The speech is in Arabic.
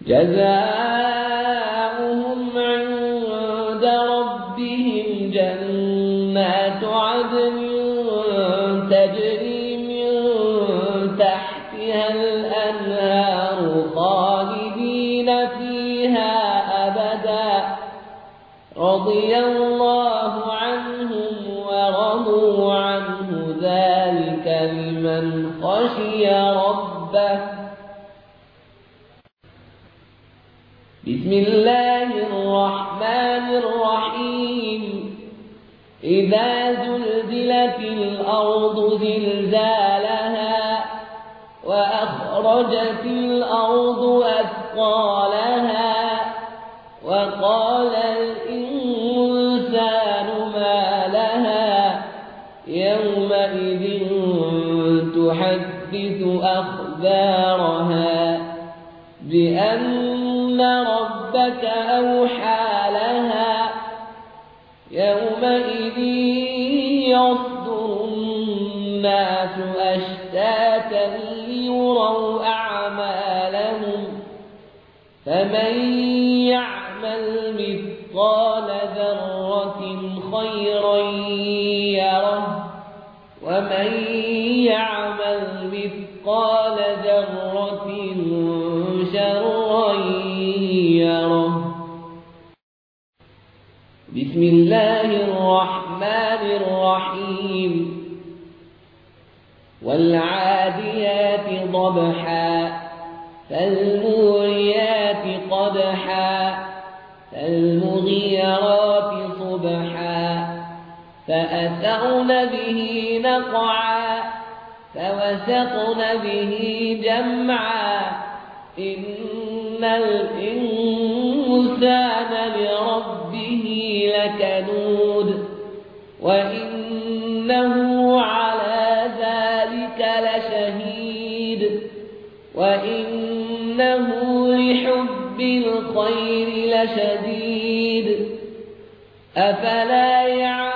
جزاؤهم عند ربهم جنات عدن تجري من تحتها الأنهار خالدين فيها أبدا رضي الله عنهم ورضوا عنه ذلك لمن خشي ربه. بسم الله الرحمن الرحيم. إذا زلزلت الأرض زلزالها وأخرجت الأرض أثقالها وقال الإنسان ما لها يومئذ تحدث أخبارها بأن ربك أوحى لها يومئذ يصدر الناس أشتاتا ليروا أعمالهم فمن يعمل مثقال ذرة خيرا يره ومن يعمل مثقال ذرة شرا يره. بسم الله الرحمن الرحيم. والعاديات ضبحا فالموريات قدحا فالمغيرات صبحا فأثرن به نقعا فوسطن به جمعا إن الإنسان لربه لكنود وإنه على ذلك لشهيد وإنه لحب الخير لشديد أفلا يعلم